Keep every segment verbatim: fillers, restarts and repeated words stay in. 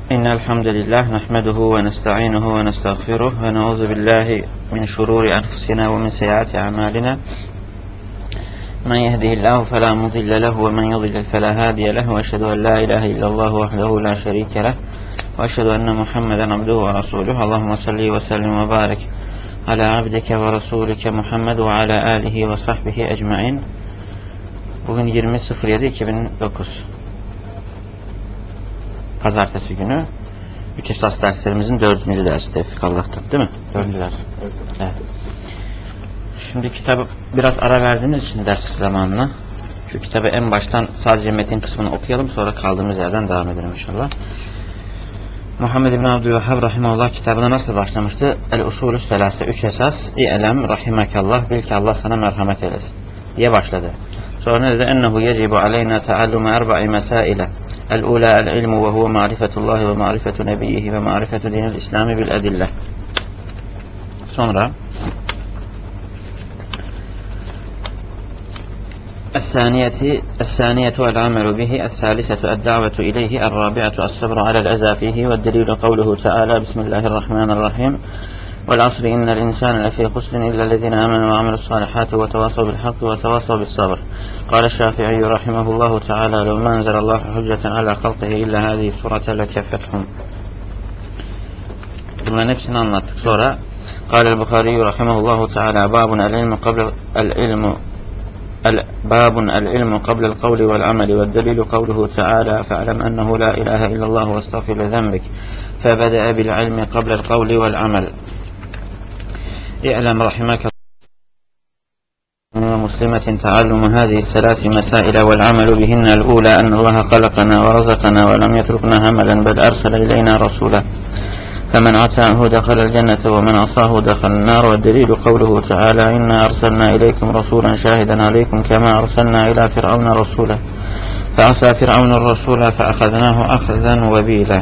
إن الحمد لله نحمده ونستعينه ونستغفره ونعوذ بالله من شرور أنفسنا ومن سيئات أعمالنا من يهده الله فلا مضل له ومن يضلل فلا هادي له وأشهد أن لا إله إلا الله وحده لا شريك له وأشهد أن محمدا عبده ورسوله اللهم صل وسلم وبارك على عبدك ورسولك Muhammed ve ala alihi ve sahbihi ecmaîn. Bugün yirmi yedi iki bin dokuz Pazartesi günü üç esas derslerimizin dördüncü dersi Tevfik Allah'tan, değil mi? Dördüncü ders. Evet. Evet. Şimdi kitabı biraz ara verdiğimiz için ders zamanına şu kitabı en baştan sadece metin kısmını okuyalım, sonra kaldığımız yerden devam edelim inşallah. Muhammed İbn Abdülvehhab rahimehullah kitabına nasıl başlamıştı? El-Usulü Selase, üç esas. İ'lem rahimekallah, bil ki Allah sana merhamet eylesin diye başladı. Sonra ne dedi? Ennehu yecibu aleyna teallume erba'i mesaile. El-ula el-ilmu ve huve ma'rifetullahi ve ma'rifetu nebiyyihi ve ma'rifetu dinil İslami bil edille. Sonra الثانية الثانية العمل به الثالثة الدعوة إليه الرابعة الصبر على الأذى فيه والدليل قوله تعالى بسم الله الرحمن الرحيم والعصر إن الإنسان لفي خسر إلا الذين آمنوا وعملوا الصالحات وتواصوا بالحق وتواصوا بالصبر. قال الشافعي رحمه الله تعالى لو ما أنزل الله حجة على خلقه إلا هذه السورة لكفتهم. Bunların hepsini anlattık. Sonra قال البخاري رحمه الله تعالى باب العلم قبل العلم باب العلم قبل القول والعمل والدليل قوله تعالى فاعلم أنه لا إله إلا الله واستغفر لذنبك فبدأ بالعلم قبل القول والعمل. اعلم رحمك ومسلمة تعلم هذه الثلاث مسائل والعمل بهن الأولى أن الله خلقنا ورزقنا ولم يتركنا هملا بل أرسل إلينا رسولا فمن عصاه دخل الجنة ومن عصاه دخل النار والدليل قوله تعالى إنا أرسلنا إليكم رسولا شاهدا عليكم كما أرسلنا إلى فرعون رسولا فعصى فرعون الرسول فأخذناه أخذا وبيلا.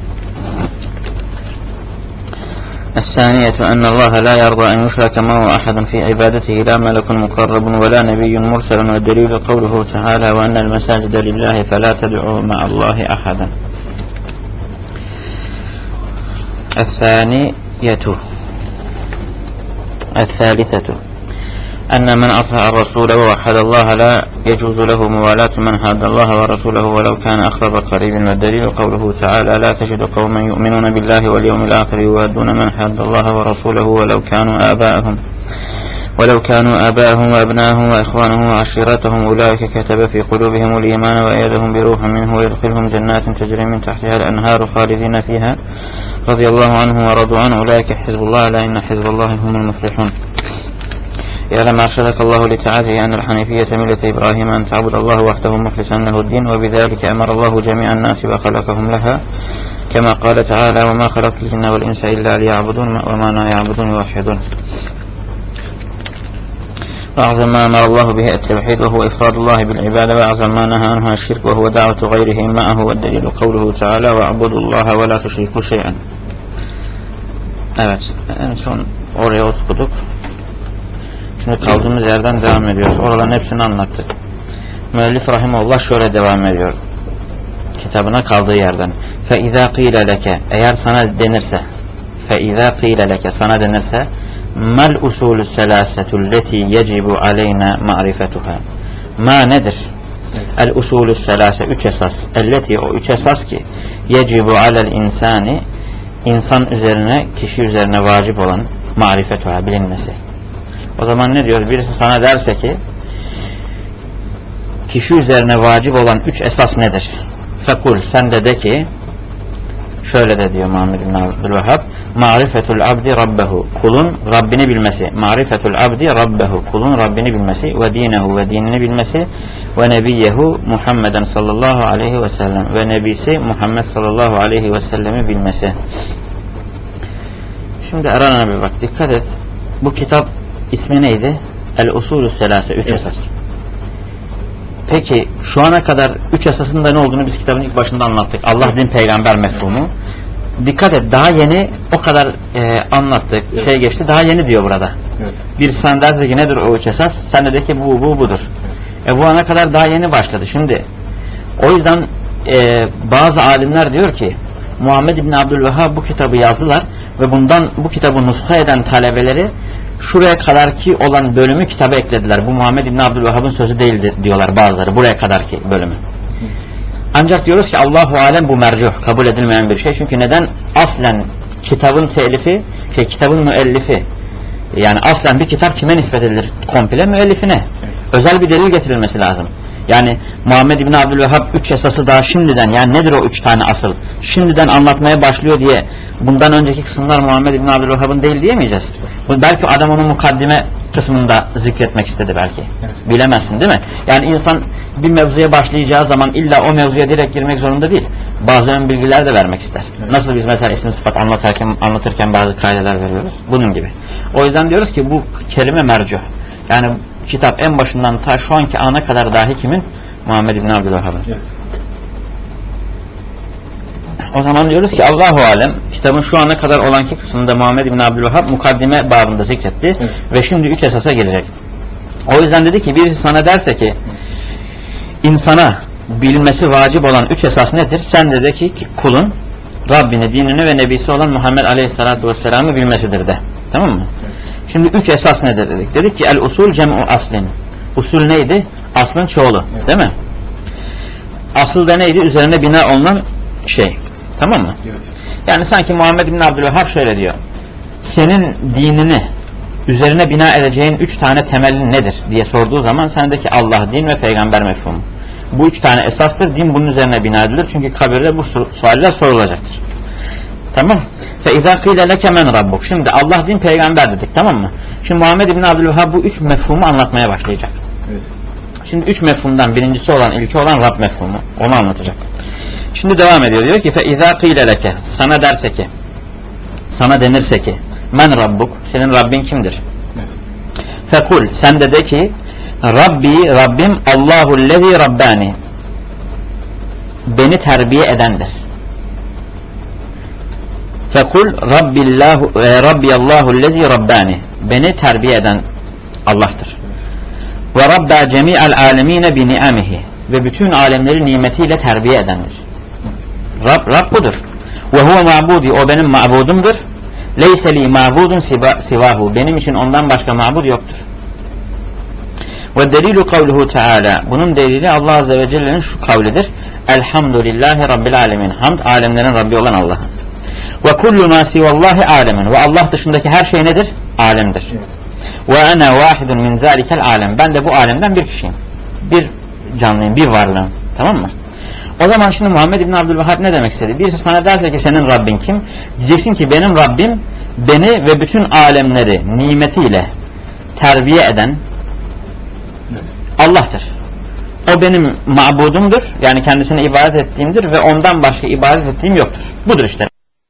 الثانية أن الله لا يرضى أن يشرك معه أحد في عبادته لا ملك مقرب ولا نبي مرسل والدليل قوله تعالى وأن المساجد لله فلا تدعوا مع الله أحدا. الثانية الثالثة أن من أطاع الرسول ووحد الله لا يجوز له موالاة من حاد الله ورسوله ولو كان أقرب قريب والدليل قوله تعالى لا تجد قوما يؤمنون بالله واليوم الآخر يوادون من حاد الله ورسوله ولو كانوا آباءهم ولو كانوا آباءهم وأبناءهم وإخوانهم وعشيرتهم أولئك كتب في قلوبهم الإيمان وأيدهم بروح منه ويدخلهم جنات تجري من تحتها الأنهار خالدين فيها رضي الله عنهم ورضوا عنه أولئك حزب الله ألا إن حزب الله هم المفلحون. يعلم أرشدك الله لتعاته أن الحنيفية ملة إبراهيم أن تعبد الله وحده مخلصا له الدين وبذلك أمر الله جميع الناس وخلقهم لها كما قال تعالى وما خلقت الجن والإنس إلا ليعبدون وما لا يعبدون يوحدون. وأعظم ما أمر الله به التوحيد وهو إفراد الله بالعبادة وأعظم ما نهى عنه الشرك وهو دعوة غيره معه والدليل قوله تعالى واعبدوا الله ولا تشركوا شيئا. Evet, en son oraya oturduk. Şimdi kaldığımız yerden devam ediyoruz. Oraların hepsini anlattık. Müellif rahimehullah şöyle devam ediyor kitabına kaldığı yerden. فَاِذَا قِيلَ لَكَ eğer sana denirse فَاِذَا قِيلَ لَكَ sana denirse mal usulü selasetul leti yecibu aleyna ma'rifetuha. Ma nedir? El usulü selase, üç esas. Elleti, o üç esas ki yecibu alel insani, insan üzerine, kişi üzerine vacip olan ma'rifetuha, bilinmesi. O zaman ne diyor? Birisi sana derse ki kişi üzerine vacip olan üç esas nedir? Fekul, sen de de ki şöyle de diyor Muhammed bin Abdülvehhab ma'rifetul abdi rabbehu, kulun Rabbini bilmesi, ma'rifetul abdi rabbehu, kulun Rabbini bilmesi ve dinehu, ve dinini bilmesi ve nebiyyehu Muhammeden sallallahu aleyhi ve sellem, ve nebisi Muhammed sallallahu aleyhi ve sellemi bilmesi. Şimdi arana bir bak, dikkat et, bu kitap ismi neydi? El-Usulü Selase, üç esas. Peki şu ana kadar üç esasın da ne olduğunu biz kitabın ilk başında anlattık. Allah, din, peygamber mefhumu. Dikkat et, daha yeni o kadar e, anlattık, evet. Şey geçti, daha yeni diyor burada. Evet. Bir sen derse ki nedir o üç esas? Sen de de ki bu bu budur. Evet. E bu ana kadar daha yeni başladı. Şimdi o yüzden e, bazı alimler diyor ki Muhammed İbni Abdülvehhab bu kitabı yazdılar ve bundan bu kitabı nuska eden talebeleri şuraya kadarki olan bölümü kitaba eklediler. Bu Muhammed İbni Abdülvehhab'ın sözü değildi diyorlar bazıları, buraya kadarki bölümü. Ancak diyoruz ki Allahu alem bu mercuh, kabul edilmeyen bir şey. Çünkü neden? Aslen kitabın telifi, şey kitabın müellifi, yani aslen bir kitap kime nispet edilir? Komple müellifine. Özel bir delil getirilmesi lazım. Yani Muhammed İbni Abdülvehhab üç esası daha şimdiden, yani nedir o üç tane asıl? Şimdiden anlatmaya başlıyor diye bundan önceki kısımlar Muhammed İbni Abdülvehhab'ın değil diyemeyeceğiz. Belki adam onun mukaddime kısmında zikretmek istedi belki. Evet. Bilemezsin değil mi? Yani insan bir mevzuya başlayacağı zaman illa o mevzuya direkt girmek zorunda değil. Bazı ön bilgiler de vermek ister. Evet. Nasıl biz mesela isim sıfat anlatırken, anlatırken bazı kaideler veriyoruz. Bunun gibi. O yüzden diyoruz ki bu kelime mercuh. Yani kitap en başından ta şu anki ana kadar dahi kimin? Muhammed İbni Abdülvehhab'ın. Evet. O zaman diyoruz ki Allahu alem kitabın şu ana kadar olanki kısmında Muhammed İbni Abdülvehhab mukaddime babında zikretti. Evet. Ve şimdi üç esasa gelecek. O yüzden dedi ki birisi sana derse ki insana bilmesi vacip olan üç esas nedir? Sen de de ki kulun Rabbini, dinini ve nebisi olan Muhammed Aleyhisselatü Vesselam'ı bilmesidir de. Tamam mı? Evet. Şimdi üç esas nedir dedik? Dedik ki el usul cem'u aslin. Usul neydi? Aslın çoğulu. Evet. Değil mi? Asıl da neydi? Üzerine bina olunan şey. Tamam mı? Evet. Yani sanki Muhammed bin Abdülvehhab şöyle diyor. Senin dinini üzerine bina edeceğin üç tane temelin nedir diye sorduğu zaman sendeki Allah, din ve peygamber mefhumu. Bu üç tane esastır. Din bunun üzerine bina edilir. Çünkü kabirde bu sualler sorulacaktır. Tamam. Fe izâ kîle leke men rabbuk. Şimdi Allah, din, peygamber dedik. Tamam mı? Şimdi Muhammed bin Abdülvehhab bu üç mefhumu anlatmaya başlayacak. Evet. Şimdi üç mefhumdan birincisi olan, ilki olan Rab mefhumu. Onu anlatacak. Şimdi devam ediyor. Diyor ki fe izâ kîle leke. Sana derse ki, sana denirse ki men rabbuk. Senin Rabbin kimdir? Evet. Fekul. Sen de de ki Rabbi, Rabbim Allahu'llezî rabbani. Beni terbiye edendir. Fekul Rabbillahu e, Rabbiyallahü'llezî rabbani. Beni terbiye eden Allah'tır. Ve Rabba cemî'al âlemîne bi ni'amihi. Ve bütün alemleri nimetiyle terbiye edendir. Rab, Rab budur. Ve huve ma'budi. O benim ma'budumdur. Leyse li ma'budun sivahu. Benim için ondan başka ma'bud yoktur. Ve delilu kavluhu Teala. Bunun delili Allah Azze ve Celle'nin şu kavlidir. Elhamdülillahi Rabbil alemin. Hamd alemlerin Rabbi olan Allah'a. Ve kullu ma sivallahi alemin. Ve Allah dışındaki her şey nedir? Alemdir. Ve ana vahidun min zalikel alem. Ben de bu alemden bir kişiyim. Bir canlıyım, bir varlığım. Tamam mı? O zaman şimdi Muhammed İbni Abdülvehhab ne demek istedi? Birisi sana derse ki senin Rabbin kim? Diyeceksin ki benim Rabbim beni ve bütün alemleri nimetiyle terbiye eden Allah'tır. O benim ma'budumdur. Yani kendisine ibadet ettiğimdir ve ondan başka ibadet ettiğim yoktur. Budur işte.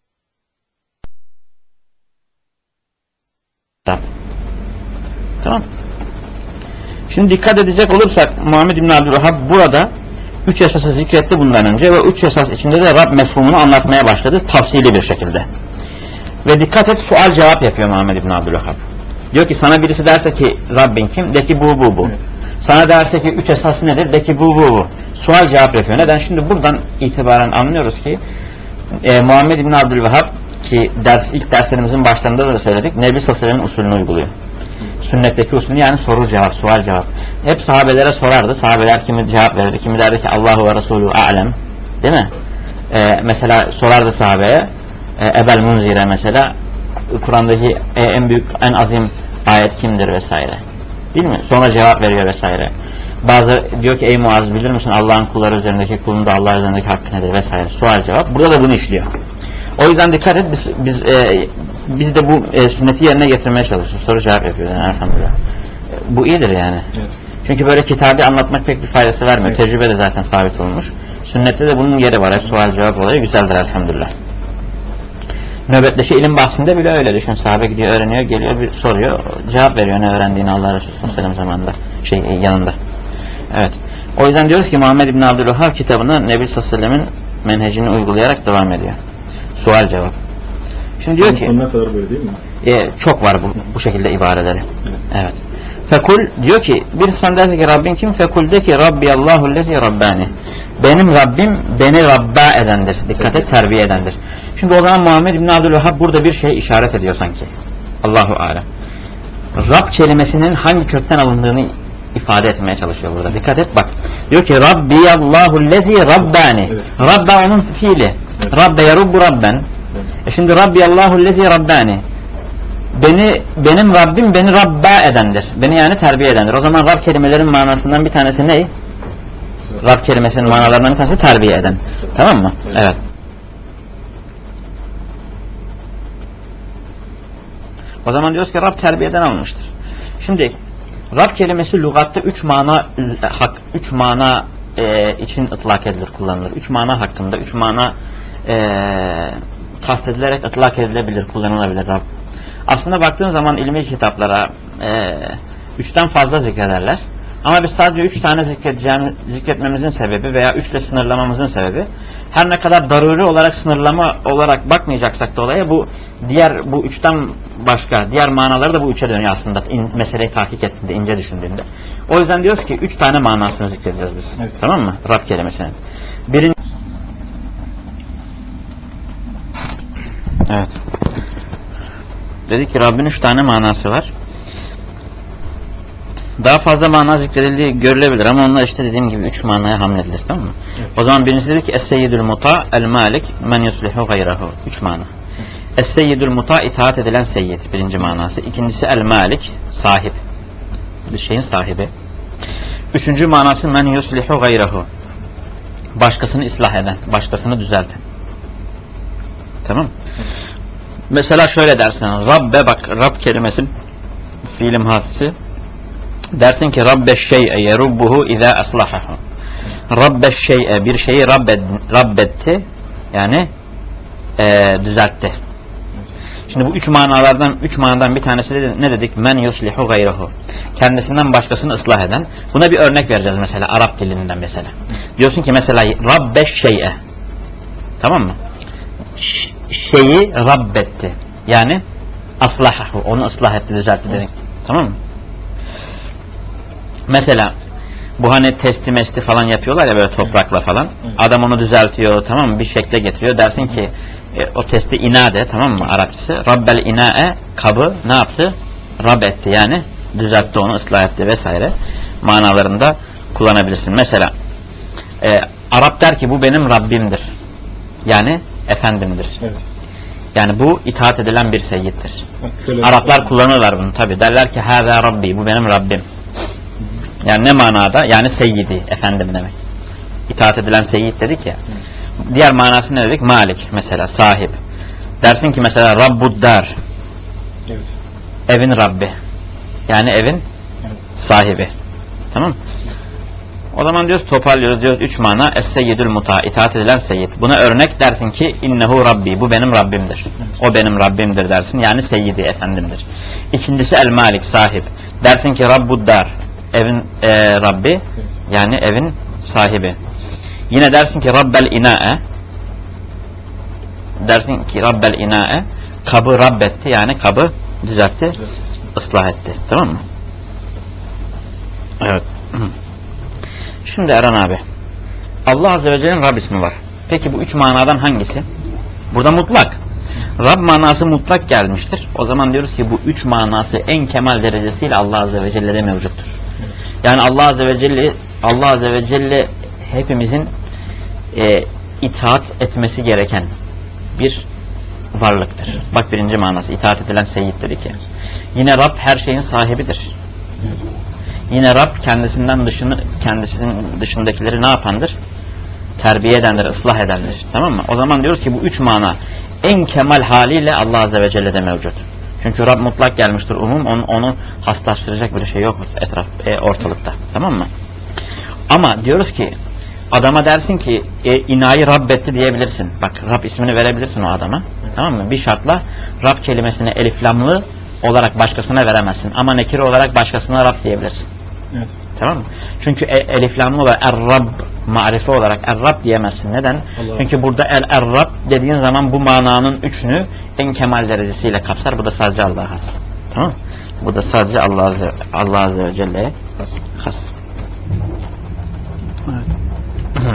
Tamam. Şimdi dikkat edecek olursak Muhammed İbni Abdülvehhab burada üç esası zikretti bundan önce ve üç esas içinde de Rab mefhumunu anlatmaya başladı tafsili bir şekilde. Ve dikkat et, sual cevap yapıyor Muhammed İbni Abdülvehhab. Diyor ki sana birisi derse ki Rabbin kim? De ki bu bu bu. Evet. Sana derse ki üç esas nedir? De ki bu bu bu. Sual cevap yapıyor. Neden? Şimdi buradan itibaren anlıyoruz ki e, Muhammed İbni Abdülvehhab ki ders, ilk derslerimizin başlarında da söyledik. Nebi Sallallahu Aleyhi ve Sellem'in usulünü uyguluyor. Sünnetteki usulü, yani soru cevap, sual cevap. Hep sahabelere sorardı. Sahabeler kimi cevap verirdi. Kimi derdi ki Allahu ve Resulü a'lem. Değil mi? Ee, mesela sorardı sahabeye. E, Ebel Munzir'e mesela Kur'an'daki e, en büyük, en azim ayet kimdir vesaire. Değil mi? Sonra cevap veriyor vesaire. Bazı diyor ki ey Muaz bilir misin Allah'ın kulları üzerindeki, kulun da Allah üzerindeki hakkı nedir vesaire. Sual cevap. Burada da bunu işliyor. O yüzden dikkat et, biz, biz, e, biz de bu e, sünneti yerine getirmeye çalışıyoruz. Soru cevap yapıyoruz yani, elhamdülillah. E, bu iyidir yani. Evet. Çünkü böyle kitabı anlatmak pek bir faydası vermiyor. Evet. Tecrübe de zaten sabit olmuş. Sünnette de bunun yeri var. Hep sual cevap olayı güzeldir elhamdülillah. Nöbetleşi ilim bahsinde bile öyle düşün. Sahabe gidiyor, öğreniyor, geliyor, bir soruyor, cevap veriyor ne öğrendiğini Allah Resulü sallallahu aleyhi ve sellem zamanında, şey yanında. Evet. O yüzden diyoruz ki Muhammed İbni Abdülvehhab kitabına Nebi sallallahu aleyhi ve sellemin menhecini uygulayarak devam ediyor. Sual cevap. Şimdi diyor ki sonuna kadar böyle değil mi? E, çok var bu, bu şekilde ibareleri. Evet. Evet. Fekul diyor ki bir insan derse ki Rabbin kim? Fekul de ki Rabbi Allahu lezi Rabbani. Benim Rabbim beni Rabba edendir. Dikkat et, terbiye edendir. Şimdi o zaman Muhammed İbn Abdülvehhab burada bir şey işaret ediyor sanki. Allahu alem. Rab kelimesinin hangi kökten alındığını ifade etmeye çalışıyor burada. Dikkat et bak. Diyor ki Rabbi Allahu lezi Rabbani. Evet. Rabba onun fiili. Evet. Rabbe yarubbu Rabben. Evet. E şimdi Rabbi Allahu lezi Rabbani. Beni, benim Rabbim beni Rabba edendir. Beni yani terbiye edendir. O zaman Rab kelimelerin manasından bir tanesi ne? Rab kelimesinin manalarından bir tanesi terbiye eden. Tamam mı? Evet. Evet. O zaman diyoruz ki Rab terbiyeden alınmıştır. Şimdi Rab kelimesi lügatta üç mana hak, üç mana e, için ıtlak edilir, kullanılır. Üç mana hakkında, üç mana e, kastedilerek ıtlak edilebilir, kullanılabilir Rab. Aslında baktığın zaman ilmi kitaplara e, üçten fazla zikrederler. Ama biz sadece üç tane zikretmemizin sebebi veya üçle sınırlamamızın sebebi, her ne kadar daruri olarak sınırlama olarak bakmayacaksak da olaya, bu diğer bu üçten başka diğer manaları da bu üçe dönüyor aslında, in, meseleyi tahkik ettiğinde, ince düşündüğünde. O yüzden diyoruz ki üç tane manasını zikredeceğiz biz. Evet. Tamam mı? Rab kelimesinin. Birinci... Evet. Dedik ki Rabbin üç tane manası var. Daha fazla mana zikredildiği görülebilir ama onlar işte dediğim gibi üç manaya hamledilir, tamam mı? Evet. O zaman birincisi dedik ki Es-Seyyidül Muta El-Malik Men Yuslihu Gayrahu. Üç mana. Es-Seyyidül Muta itaat edilen seyyid, birinci manası. İkincisi El-Malik, sahip. Bir şeyin sahibi. Üçüncü manası Men Yuslihu Gayrahu. Başkasını ıslah eden, başkasını düzelten. Tamam mı? Evet. Mesela şöyle dersin, Rabbe bak, Rab kelimesi fiilim hadisi. Dersin ki Rabbe şey'e yerubbuhu izâ aslahahu. Rabbe şey'e, bir şeyi rabbed, rabbetti, yani e, düzeltti. Şimdi bu üç manalardan, üç manadan bir tanesi de ne dedik? Men yuslihu gayrahu. Kendisinden başkasını ıslah eden. Buna bir örnek vereceğiz mesela Arap dilinden mesela. Diyorsun ki mesela Rabbe şey'e. Tamam mı? Ş şeyi rabbetti. Yani aslahahu. Onu ıslah etti, düzeltti dedik. Tamam mı? Mesela bu hani testi mesti falan yapıyorlar ya böyle toprakla falan. Adam onu düzeltiyor, tamam mı? Bir şekle getiriyor. Dersin ki e, o testi inade, tamam mı? Arapçası. Rabbel inae, kabı ne yaptı? Rab etti, yani düzeltti onu, ıslah etti vesaire. Manalarında kullanabilirsin. Mesela e, Arap der ki bu benim Rabbimdir. Yani efendimdir. Evet. Yani bu itaat edilen bir seyyiddir. Araplar kullanırlar bunu tabi. Derler ki hâzâ Rabbi, bu benim Rabbim. Yani ne manada? Yani seyyidi, efendim demek. İtaat edilen seyyid dedik ya. Diğer manası ne dedik? Malik mesela, sahip. Dersin ki mesela Rabbuddar. Evet. Evin Rabbi. Yani evin evet. sahibi. Tamam mı? O zaman diyoruz, toparlıyoruz, diyoruz üç mana. Es-seyyidül muta, itaat edilen seyyid. Buna örnek dersin ki innehu Rabbi, bu benim Rabbimdir. Evet. O benim Rabbimdir dersin. Yani seyyidi, efendimdir. İkincisi el-malik, sahip. Dersin ki Rabbuddar, evin e, Rabbi, yani evin sahibi. Yine dersin ki Rabbel inae, dersin ki Rabbel inae, kabı rabbetti, yani kabı düzeltti, ıslah etti. Tamam mı? Evet. Şimdi Eren abi, Allah Azze ve Celle'nin Rab ismi var. Peki bu üç manadan hangisi? Burada mutlak. Rab manası mutlak gelmiştir. O zaman diyoruz ki bu üç manası en kemal derecesiyle Allah Azze ve Celle'de mevcuttur. Yani Allah Azze ve Celle, Allah Azze ve Celle hepimizin e, itaat etmesi gereken bir varlıktır. Bak birinci manası, itaat edilen seyyid dedik ya. Yine Rab her şeyin sahibidir. Yine Rab kendisinden dışını, kendisinin dışındakileri ne yapandır? Terbiye edendir, ıslah edendir. Tamam mı? O zaman diyoruz ki bu üç mana en kemal haliyle Allah Azze ve Celle'de mevcut. Çünkü Rab mutlak gelmiştir, umum, onu, onu haslaştıracak bir şey yok etraf, e, ortalıkta. Tamam mı? Ama diyoruz ki adama dersin ki e, inayı Rabbetti diyebilirsin. Bak Rab ismini verebilirsin o adama. Tamam mı? Bir şartla Rab kelimesini eliflamlı olarak başkasına veremezsin. Ama nekire olarak başkasına Rab diyebilirsin. Evet. Tamam mı? Çünkü e, eliflamlı olarak Er-Rab, marife olarak Er-Rab diyemezsin. Neden? Allah Çünkü Allah. Burada El-Er-Rab dediğin zaman bu mananın üçünü en kemal derecesiyle kapsar. Bu da sadece Allah'a has. Tamam mı? Bu da sadece Allah Azze, Allah Azze ve Celle'ye has. Evet.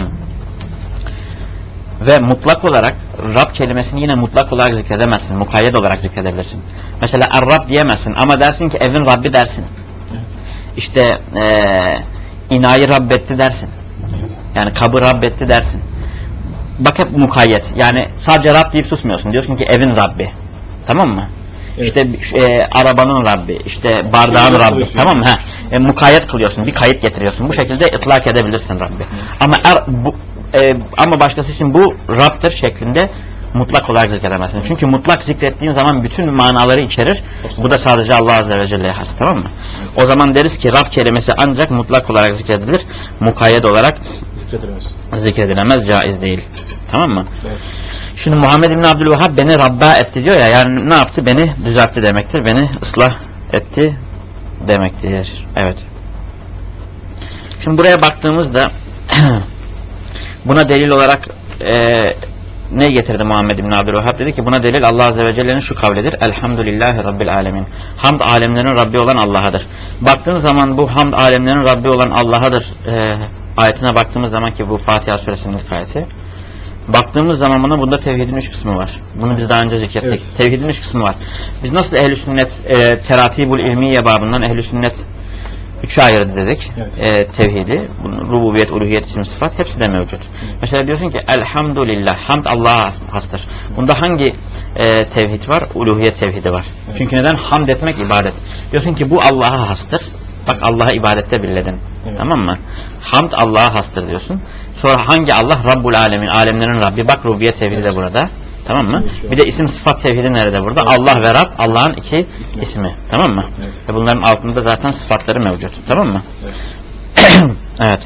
Ve mutlak olarak Rab kelimesini yine mutlak olarak zikredemezsin. Mukayyed olarak zikredebilirsin. Mesela Er-Rab diyemezsin ama dersin ki evin Rabbi dersin. İşte ee, inayı Rabbetti dersin. Yani kabı Rabbetti dersin. Bak hep mukayyet. Yani sadece Rab deyip susmuyorsun. Diyorsun ki evin Rabbi. Tamam mı? Evet. İşte e, arabanın Rabbi, işte bardağın şey Rabbi. Tamam mı? Ha. E, mukayyet kılıyorsun. Bir kayıt getiriyorsun. Bu şekilde itlak edebilirsin Rabbi. Evet. Ama er, bu, e, ama başkası için bu Rab'dır şeklinde mutlak olarak zikredemezsin. Evet. Çünkü mutlak zikrettiğin zaman bütün manaları içerir. Evet. Bu da sadece Allah Azze ve Celle'ye has. Tamam mı? Evet. O zaman deriz ki Rab kelimesi ancak mutlak olarak zikredilir. Mukayyet olarak zikredilemez. Zikredilemez, caiz değil. Tamam mı? Evet. Şimdi Muhammed İbni Abdülvehhab beni Rabba etti diyor ya, yani ne yaptı? Beni düzeltti demektir. Beni ıslah etti demektir. Evet. Şimdi buraya baktığımızda buna delil olarak e, ne getirdi Muhammed İbni Abdülvehhab? Dedi ki buna delil Allah Azze ve Celle'nin şu kavlidir. Elhamdülillahi Rabbil Alemin. Hamd alemlerin Rabbi olan Allah'adır. Baktığın zaman bu hamd alemlerin Rabbi olan Allah'adır e, ayetine baktığımız zaman ki bu Fatiha suresinin ilk ayeti. Baktığımız zaman buna bunda tevhidin üç kısmı var. Bunu biz daha önce zikrettik. Evet. Tevhidin üç kısmı var. Biz nasıl ehl-i sünnet e, teratibul ilmiye babından ehl-i sünnet üçe ayırdı dedik. Evet. E, tevhidi, rububiyet, uluhiyet, isim, sıfat hepsi de mevcut. Evet. Mesela diyorsun ki elhamdülillah, hamd Allah'a hastır. Bunda hangi e, tevhid var? Uluhiyet tevhidi var. Evet. Çünkü neden? Hamd etmek ibadet. Diyorsun ki bu Allah'a hastır. Bak Allah'a ibadette birledin. Evet. Tamam mı? Hamd Allah'a hastır diyorsun. Sonra hangi Allah? Rabbul Alemin. Alemlerin Rabbi. Bak rububiyet tevhidi de burada. Tamam mı? Bir de isim sıfat tevhidi nerede burada? Evet. Allah ve Rab. Allah'ın iki ismi. ismi. Tamam mı? Evet. Ve bunların altında zaten sıfatları mevcut. Tamam mı? Evet. Evet.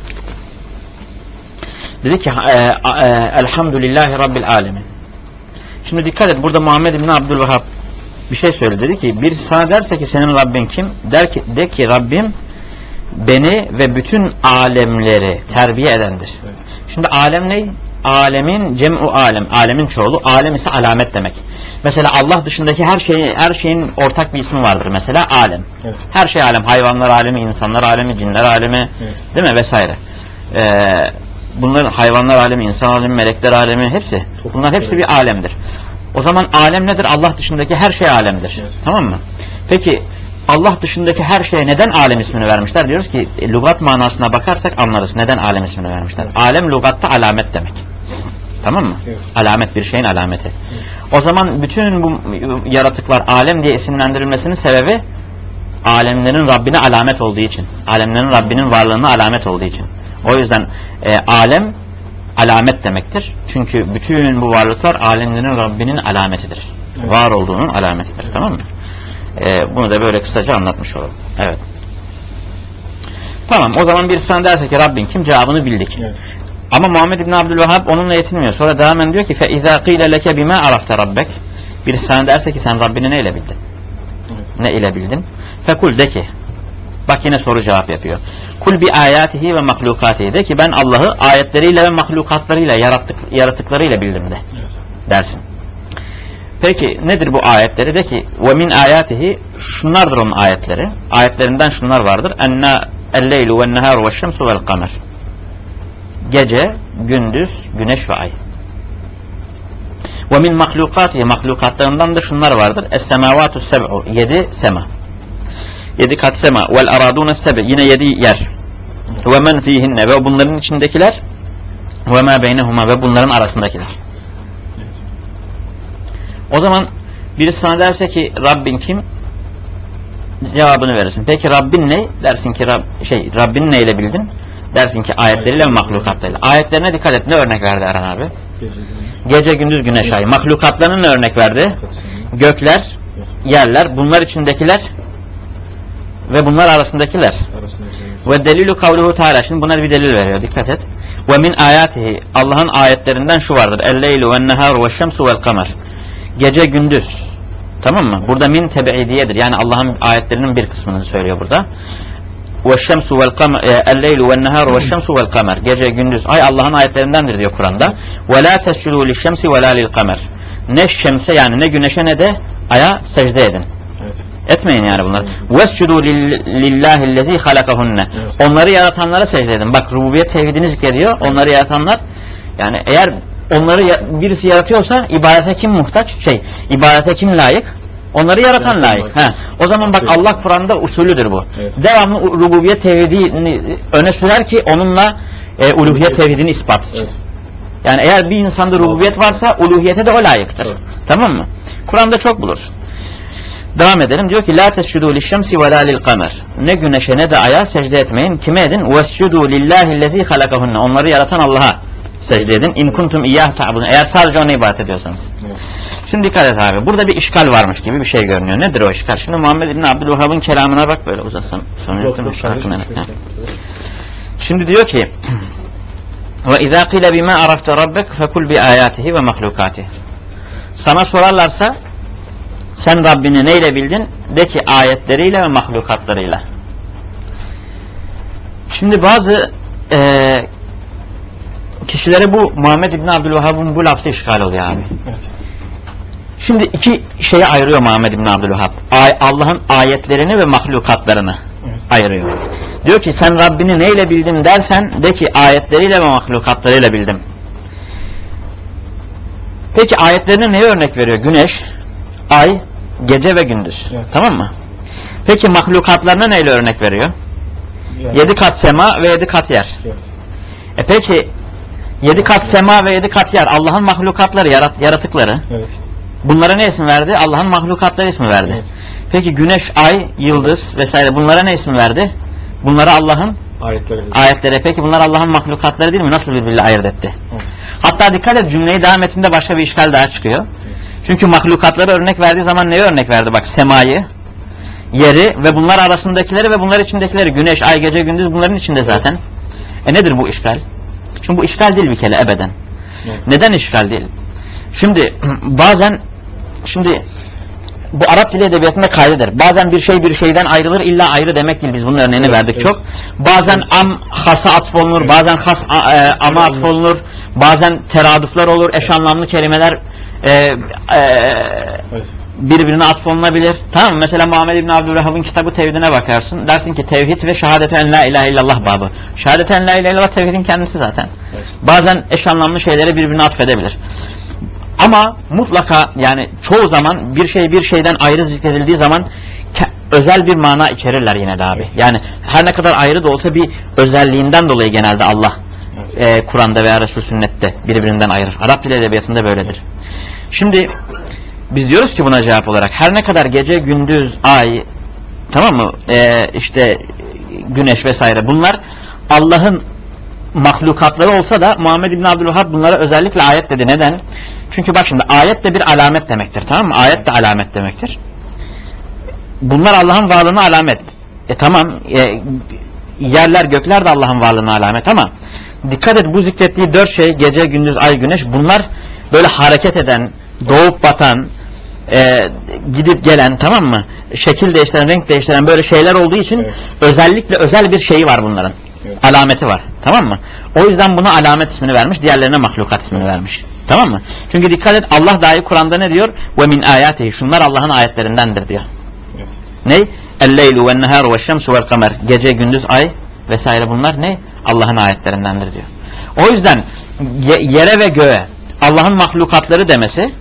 Dedi ki e, e, Elhamdülillahi Rabbil Alemin. Şimdi dikkat et. Burada Muhammed İbni Abdülvehhab bir şey söyledi. Dedi ki bir sana derse ki senin Rabbin kim? Der ki, de ki Rabbim beni ve bütün alemleri terbiye edendir. Evet. Şimdi alem ne? Alemin cem'u alem. Alemin çoğulu. Alem ise alamet demek. Mesela Allah dışındaki her şeyin her şeyin ortak bir ismi vardır. Mesela alem. Evet. Her şey alem. Hayvanlar alemi, insanlar alemi, cinler alemi, evet. Değil mi? Vesaire. Ee, bunların hayvanlar alemi, insan alemi, melekler alemi hepsi. Bunlar hepsi bir alemdir. O zaman alem nedir? Allah dışındaki her şey alemdir. Evet. Tamam mı? Peki Allah dışındaki her şeye neden alem ismini vermişler? Diyoruz ki e, lügat manasına bakarsak anlarız neden alem ismini vermişler. Evet. Alem lügatta alamet demek. Tamam mı? Evet. Alamet, bir şeyin alameti. Evet. O zaman bütün bu yaratıklar alem diye isimlendirilmesinin sebebi alemlerin Rabbine alamet olduğu için. Alemlerin Rabbinin varlığına alamet olduğu için. O yüzden e, alem alamet demektir. Çünkü bütün bu varlıklar alemlerin Rabbinin alametidir. Evet. Var olduğunun alametidir. Evet. Tamam mı? Ee, bunu da böyle kısaca anlatmış olalım. Evet. Tamam, o zaman bir insan derse ki Rabbin kim? Cevabını bildik. Evet. Ama Muhammed İbni Abdülvehhab onunla yetinmiyor. Sonra devam diyor ki فَاِذَا قِيلَ لَكَ بِمَا عَرَفْتَ رَبَّكَ. Bir insan derse ki sen Rabbini ne ile bildin? Evet. Ne ile bildin? فَكُلْ de ki, bak yine soru cevap yapıyor. Kul bi ayatihi ve mahlukatihi, de ki ben Allah'ı ayetleriyle ve mahlukatlarıyla, yarattık, yaratıklarıyla bildim de. Evet. Dersin. Peki nedir bu ayetleri? De ki ve min ayatihi, şunlardır onun ayetleri. Ayetlerinden şunlar vardır. Enna el-leylu ve neharu ve şemsu vel kamer. Gece, gündüz, güneş ve ay. Ve min mahlukatihi, mahlukatlarından da şunlar vardır. Es-semavatu seb'u, yedi sema. Yedi kat sema. Vel aradune seb'i, yine yedi yer. Ve men fihinne, ve bunların içindekiler. Ve ma beynehuma, ve bunların arasındakiler. O zaman birisi sana derse ki Rabbin kim? Cevabını verirsin. Peki Rabbin ne? Dersin ki Rab, şey Rabbin neyle bildin? Dersin ki ayetleriyle ve mahlukatlarıyla. Ayetlerine dikkat et. Ne örnek verdi Erhan abi? Gece, Gece gündüz, güneş, ay. Mahlukatlarının ne örnek verdi? Gökler, yerler, bunlar içindekiler ve bunlar arasındakiler. Ve delilu kavluhu teala. Şimdi buna bir delil veriyor. Dikkat et. Ve min ayatihi, Allah'ın ayetlerinden şu vardır. El-leylu ve neharu ve şemsu vel kamer. Gece gündüz. Tamam mı? Burada min tebi'idiyedir. Yani Allah'ın ayetlerinin bir kısmını söylüyor burada. Ve'ş-şemsu vel-kamer, el-leylu ve'n-neharu ve'ş-şemsu vel-kamer. Gece gündüz. Ay Allah'ın ayetlerindendir diyor Kur'an'da. Ve la tescudu li'ş-şemsi ve la lil-kamer. Ne şemse, yani ne güneşe ne de aya secde edin. Evet. Etmeyin yani bunları. Vescudu lillahillezî halakahunne. Onları yaratanlara secde edin. Bak rububiyet tevhidini zikrediyor. Onları yaratanlar, yani eğer onları birisi yaratıyorsa ibadete kim muhtaç? Şey, ibadete kim layık? Onları yaratan layık. Ha. O zaman bak Allah Kur'an'da usulüdür bu. Evet. Devamlı rububiyet tevhidini öne sürer ki onunla e, uluhiyet tevhidini ispat için. Evet. Yani eğer bir insanda rububiyet varsa uluhiyete de o layıktır. Evet. Tamam mı? Kur'an'da çok bulursun. Devam edelim. Diyor ki la tescudu lişşemsi ve la lilqamer. Ne güneşe ne de aya secde etmeyin. Kime edin? Vescudu lillahillezî halakahunne. Onları yaratan Allah'a secde edin. İn kuntum iyyâhu ta'budun. Eğer sadece ona ibadet ediyorsanız. Evet. Şimdi dikkat et abi. Burada bir işgal varmış gibi bir şey görünüyor. Nedir o işgal? Şimdi Muhammed İbni Abdülvehhab'ın kelamına bak, böyle uzatsam. Şimdi diyor ki ve izâ qîle bimâ arafte rabbek fekul bi âyâtihi ve mahlukâtihi. Sana sorarlarsa sen Rabbini neyle bildin? De ki ayetleriyle ve mahlukatlarıyla. Şimdi bazı e, kişilere bu Muhammed İbni Abdülvehhab'ın bu lafı işgal oluyor abi. Şimdi iki şeye ayırıyor Muhammed İbni Abdülvehhab. Allah'ın ayetlerini ve mahlukatlarını ayırıyor. Diyor ki sen Rabbini neyle bildin dersen de ki ayetleriyle ve mahlukatlarıyla bildim. Peki ayetlerine neye örnek veriyor? Güneş, ay, gece ve gündüz. Evet. Tamam mı? Peki mahlukatlarına neyle örnek veriyor? Evet. Yedi kat sema ve yedi kat yer. Evet. E peki yedi kat sema ve yedi kat yer Allah'ın mahlukatları, yarat yaratıkları. Evet. Bunlara ne isim verdi? Allah'ın mahlukatları ismi verdi. Evet. Peki güneş, ay, yıldız evet. vesaire bunlara ne ismi verdi? Bunlara Allah'ın ayetleri. ayetleri. Peki bunlar Allah'ın mahlukatları değil mi? Nasıl birbiriyle ayırt etti? Evet. Hatta dikkat et, cümleyi devam ettiğinde başka bir işgal daha çıkıyor. Evet. Çünkü mahlukatları örnek verdiği zaman neye örnek verdi? Bak semayı, yeri ve bunlar arasındakileri ve bunlar içindekileri. Güneş, ay, gece, gündüz bunların içinde zaten. Evet. E nedir bu işgal? Şimdi bu işgal değil bir kere ebeden. Evet. Neden işgal değil? Şimdi bazen şimdi bu Arap dili edebiyatında kaydedir. Bazen bir şey bir şeyden ayrılır, illa ayrı demek değil. Biz bunun örneğini evet, verdik evet. çok. Bazen evet. am hasa atfolunur, evet. bazen has a, e, ama atfolunur, bazen teradüfler olur, eş anlamlı kelimeler e, e, evet. birbirine atfolunabilir. Tamam mı? Mesela Muhammed İbni Abdülvehhab'ın kitabı Tevhidine bakarsın. Dersin ki tevhid ve şehadeten la ilahe illallah babı. Şehadeten la ilahe illallah tevhidin kendisi zaten. Evet. Bazen eş anlamlı şeyleri birbirine atfedebilir. Ama mutlaka yani çoğu zaman bir şey bir şeyden ayrı zikredildiği zaman özel bir mana içerirler yine de abi. Yani her ne kadar ayrı da olsa bir özelliğinden dolayı genelde Allah e, Kur'an'da veya Resul Sünnet'te birbirinden ayırır. Arap dili edebiyatında böyledir. Şimdi biz diyoruz ki buna cevap olarak her ne kadar gece, gündüz, ay, tamam mı? E, işte güneş vesaire bunlar Allah'ın mahlukatları olsa da Muhammed İbni Abdülvehhab bunlara özellikle ayet dedi. Neden? Çünkü bak şimdi ayet de bir alamet demektir, tamam mı? Ayet de alamet demektir. Bunlar Allah'ın varlığına alamet. E tamam, e, yerler gökler de Allah'ın varlığına alamet ama dikkat et, bu zikrettiği dört şey gece, gündüz, ay, güneş bunlar böyle hareket eden, doğup batan, e, gidip gelen, tamam mı? Şekil değiştiren, renk değiştiren böyle şeyler olduğu için evet. özellikle özel bir şeyi var bunların. Evet. Alameti var. Tamam mı? O yüzden buna alamet ismini vermiş, diğerlerine mahlukat ismini vermiş. Tamam mı? Çünkü dikkat et, Allah dahi Kur'an'da ne diyor? Ve min ayatihi. Şunlar Allah'ın ayetlerindendir diyor. Evet. Ne? El-leylu ve neharu ve şemsu vel kamer. Gece, gündüz, ay vesaire bunlar ne? Allah'ın ayetlerindendir diyor. O yüzden yere ve göğe Allah'ın mahlukatları demesi,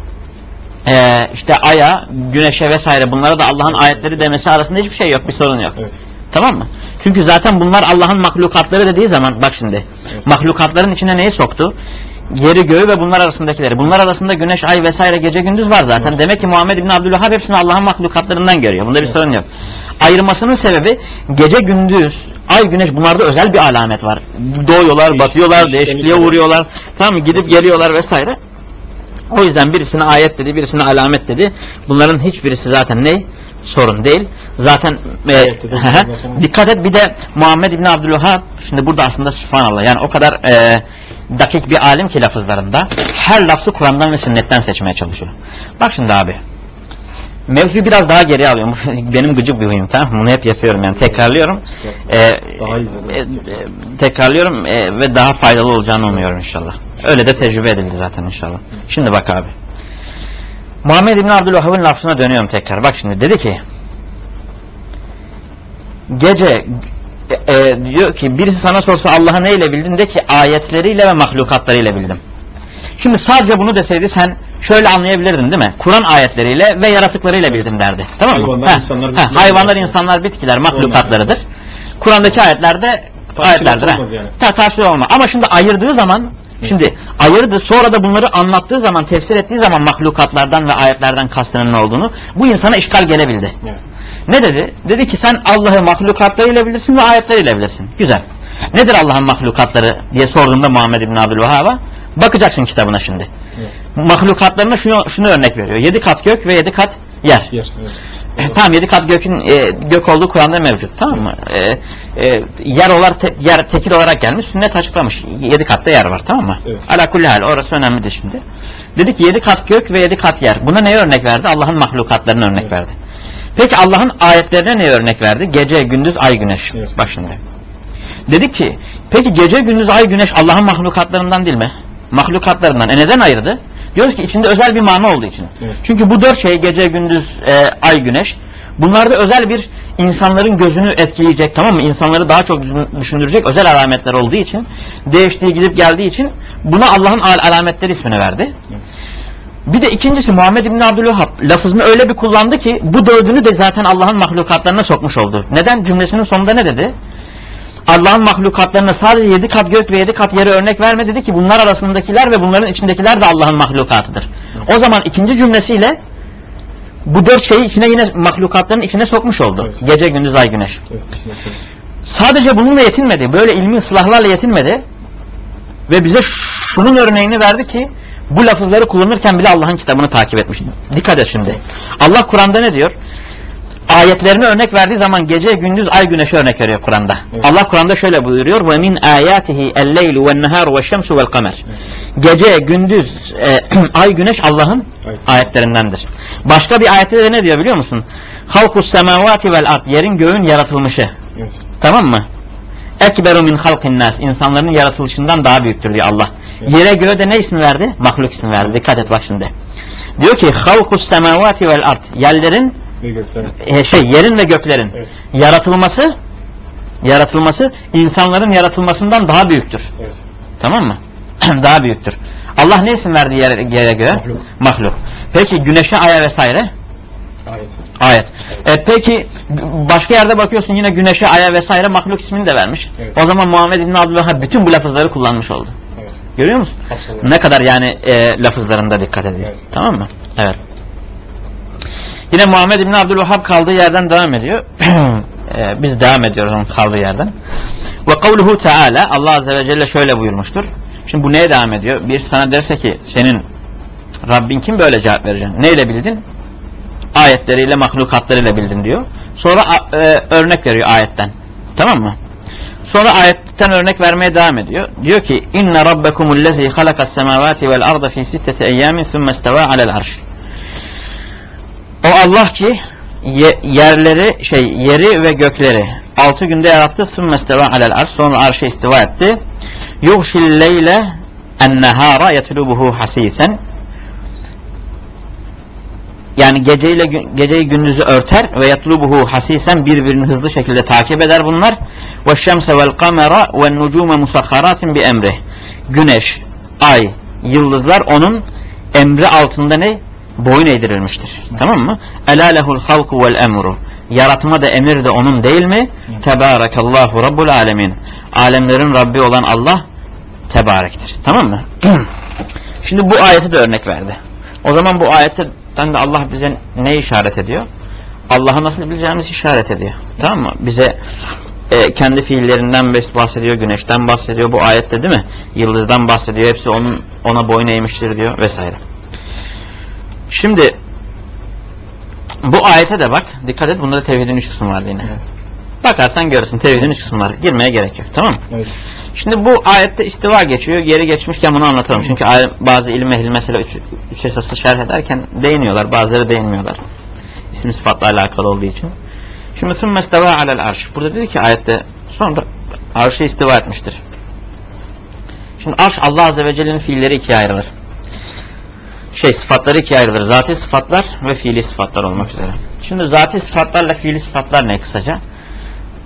e, işte aya, güneşe vesaire bunlara da Allah'ın ayetleri demesi arasında hiçbir şey yok, bir sorun yok. Evet. Tamam mı? Çünkü zaten bunlar Allah'ın mahlukatları dediği zaman bak şimdi evet. mahlukatların içine neyi soktu? Yeri, göğü ve bunlar arasındakileri. Bunlar arasında güneş, ay vesaire, gece, gündüz var zaten. Evet. Demek ki Muhammed İbni Abdülvehhab hepsini Allah'ın mahlukatlarından görüyor. Bunda bir evet. sorun yok. Ayırmasının sebebi gece, gündüz, ay, güneş bunlarda özel bir alamet var. Doğuyorlar, batıyorlar, değişikliğe uğruyorlar. Tamam mı? Gidip geliyorlar vesaire. O yüzden birisine ayet dedi, birisine alamet dedi. Bunların hiçbirisi zaten ne? Sorun değil. Zaten e, dikkat et, bir de Muhammed İbni Abdülvehhab şimdi burada aslında subhanallah yani o kadar e, dakik bir alim ki lafızlarında her lafzı Kur'an'dan ve sünnetten seçmeye çalışıyor. Bak şimdi abi, mevzuyu biraz daha geriye alıyorum. Benim gıcık bir huyum, tamam mı? Bunu hep yapıyorum yani, tekrarlıyorum. E, daha iyi e, e, tekrarlıyorum e, ve daha faydalı olacağını umuyorum inşallah. Öyle de tecrübe edildi zaten inşallah. Şimdi bak abi, Muhammed İbni Abdülvehhab'ın lafzına dönüyorum tekrar. Bak şimdi dedi ki gece e, e, diyor ki birisi sana sorsa Allah'ı neyle bildin, de ki ayetleriyle ve mahlukatlarıyla bildim. Şimdi sadece bunu deseydi sen şöyle anlayabilirdin değil mi? Kur'an ayetleriyle ve yaratıklarıyla bildim derdi. Tamam mı? Hayvanlar, ha, insanlar, ha, hayvanlar, insanlar, bitkiler mahlukatlarıdır. Kur'an'daki ayetlerde ayetlerdir. Ha. Yani. Ta, tartışılır olmaz. Ama şimdi ayırdığı zaman, şimdi ayırdı, sonra da bunları anlattığı zaman, tefsir ettiği zaman mahlukatlardan ve ayetlerden kastının ne olduğunu, bu insana işgal gelebildi. Evet. Ne dedi? Dedi ki sen Allah'ı mahlukatlarıyla bilirsin ve ayetleriyle bilirsin. Güzel. Nedir Allah'ın mahlukatları diye sorduğunda Muhammed İbn Abdülvehhab'a, bakacaksın kitabına şimdi. Evet. Mahlukatlarına şunu, şunu örnek veriyor. Yedi kat gök ve yedi kat yer. Yes, evet. E, tamam, yedi kat gökün e, gök olduğu Kur'an'da mevcut, tamam mı? E, e, yer olarak te, yer tekil olarak gelmiş, sünnet açıklamış. Yedi katta yer var, tamam mı? Evet. Ala kulli hal, orası önemlidir şimdi. Dedi ki yedi kat gök ve yedi kat yer. Buna neye örnek verdi? Allah'ın mahlukatlarına örnek evet. verdi. Peki Allah'ın ayetlerine neye örnek verdi? Gece, gündüz, ay, güneş. Evet. Bak şimdi. Dedi ki peki gece, gündüz, ay, güneş Allah'ın mahlukatlarından değil mi? Mahlukatlarından. E neden ayırdı? Diyoruz ki içinde özel bir mana olduğu için. Evet. Çünkü bu dört şey, gece, gündüz, e, ay, güneş, bunlarda özel bir insanların gözünü etkileyecek, tamam mı? İnsanları daha çok düşündürecek özel alametler olduğu için, değiştiği, gidip geldiği için buna Allah'ın alametleri ismini verdi. Evet. Bir de ikincisi Muhammed İbn Abdülvehhab lafızını öyle bir kullandı ki bu dördünü de zaten Allah'ın mahlukatlarına sokmuş oldu. Neden? Cümlesinin sonunda ne dedi? Allah'ın mahlukatlarına sadece yedi kat gök ve yedi kat yere örnek verme, dedi ki bunlar arasındakiler ve bunların içindekiler de Allah'ın mahlukatıdır. O zaman ikinci cümlesiyle bu dört şeyi içine, yine mahlukatların içine sokmuş oldu. Evet. Gece, gündüz, ay, güneş. Evet, evet. Sadece bununla yetinmedi. Böyle ilmi ıslahlarla yetinmedi. Ve bize şunun örneğini verdi ki bu lafızları kullanırken bile Allah'ın kitabını takip etmiş. Dikkat et şimdi. Allah Kur'an'da ne diyor? Ayetlerini örnek verdiği zaman gece, gündüz, ay, güneşe örnek veriyor Kur'an'da. Evet. Allah Kur'an'da şöyle buyuruyor: "Ve min ayatihi el-leylu ve'n-neharu ve'ş-şemsu ve'l-kamer." Gece, gündüz, e, ay, güneş Allah'ın evet. ayetlerindendir. Başka bir ayette de ne diyor biliyor musun? "Halkus semavati ve'l-ard." Yerin göğün yaratılmışı. Evet. Tamam mı? "Ekberu min halqin nas." İnsanların yaratılışından daha büyüktür diyor Allah. Evet. Yere göğe de ne ismi verdi? Mahluk ismi verdi. Dikkat et bak şimdi. Diyor ki "Halkus semavati ve'l-ard." Yerlerin E, şey yerin ve göklerin evet. yaratılması yaratılması insanların yaratılmasından daha büyüktür. Evet. Tamam mı? Daha büyüktür. Allah ne isim verdi yere, yere göre? Mahluk. Mahluk. Peki güneşe, aya vesaire? Ayet. Ayet. Evet. E, peki başka yerde bakıyorsun yine güneşe, aya vesaire mahluk ismini de vermiş. Evet. O zaman Muhammed İbn Abdülvehhab bütün bu lafızları kullanmış oldu. Evet. Görüyor musun? Absolutely. Ne kadar yani e, lafızlarında dikkat ediyor. Evet. Tamam mı? Evet. Yine Muhammed İbn Abdülvehhab kaldığı yerden devam ediyor. ee, biz devam ediyoruz onun kaldığı yerden. Ve kavluhu Teala, Allah Azze ve Celle şöyle buyurmuştur. Şimdi bu neye devam ediyor? Bir sana derse ki senin Rabbin kim, böyle cevap vereceksin. Neyle bildin? Ayetleriyle, mahlukatlarıyla bildin diyor. Sonra e, örnek veriyor ayetten. Tamam mı? Sonra ayetten örnek vermeye devam ediyor. Diyor ki inne rabbekumullezî halakas semâvâti vel arda fî sitteti eyyâmin thumme istevâ alel arş. O Allah ki ye, yerleri şey yeri ve gökleri altı günde yarattı. Sümme isteva alel arş, sonra arşa istiva etti. Yughşil leyle en-nehara yetlubuhu hasisen. Yani geceyle geceyi gündüzü örter ve yetlubuhu hasisen, birbirini hızlı şekilde takip eder bunlar. Ve şemse vel kamera ve nucume musakharatin bi emrih. Güneş, ay, yıldızlar onun emri altında ne? Boyun eğdirilmiştir. Hı. Tamam mı? Elâ lehul halku vel emru. Yaratma da emir de onun değil mi? Hı. Tebârekallahu rabbul alemin. Alemlerin Rabbi olan Allah tebarektir. Tamam mı? Şimdi bu ayeti de örnek verdi. O zaman bu ayetten de Allah bize ne işaret ediyor? Allah'ı nasıl bileceğimizi işaret ediyor. Tamam mı? Bize e, kendi fiillerinden bahsediyor, güneşten bahsediyor bu ayette değil mi? Yıldızdan bahsediyor. Hepsi onun ona boyun eğmiştir diyor vesaire. Şimdi bu ayete de bak, dikkat et, bunda da tevhidin üç kısmı var yine. Evet. Bakarsan görürsün, tevhidin üç kısmı var. Girmeye gerek yok, tamam mı? Evet. Şimdi bu ayette istiva geçiyor. Geri geçmişken bunu anlatalım. Çünkü bazı ilim ehli mesela üç, üç esası şerh ederken değiniyorlar, bazıları değinmiyorlar. İsim sıfatla alakalı olduğu için. Şimdi ثُمَّ اسْتَوَى عَلَى الْعَرْشِ. Burada dedi ki ayette sonra arşa istiva etmiştir. Şimdi arş Allah Azze ve Celle'nin fiilleri ikiye ayrılır. Şey sıfatları ikiye ayrılır. Zati sıfatlar ve fiili sıfatlar olmak üzere. Şimdi zati sıfatlarla fiili sıfatlar ne kısaca?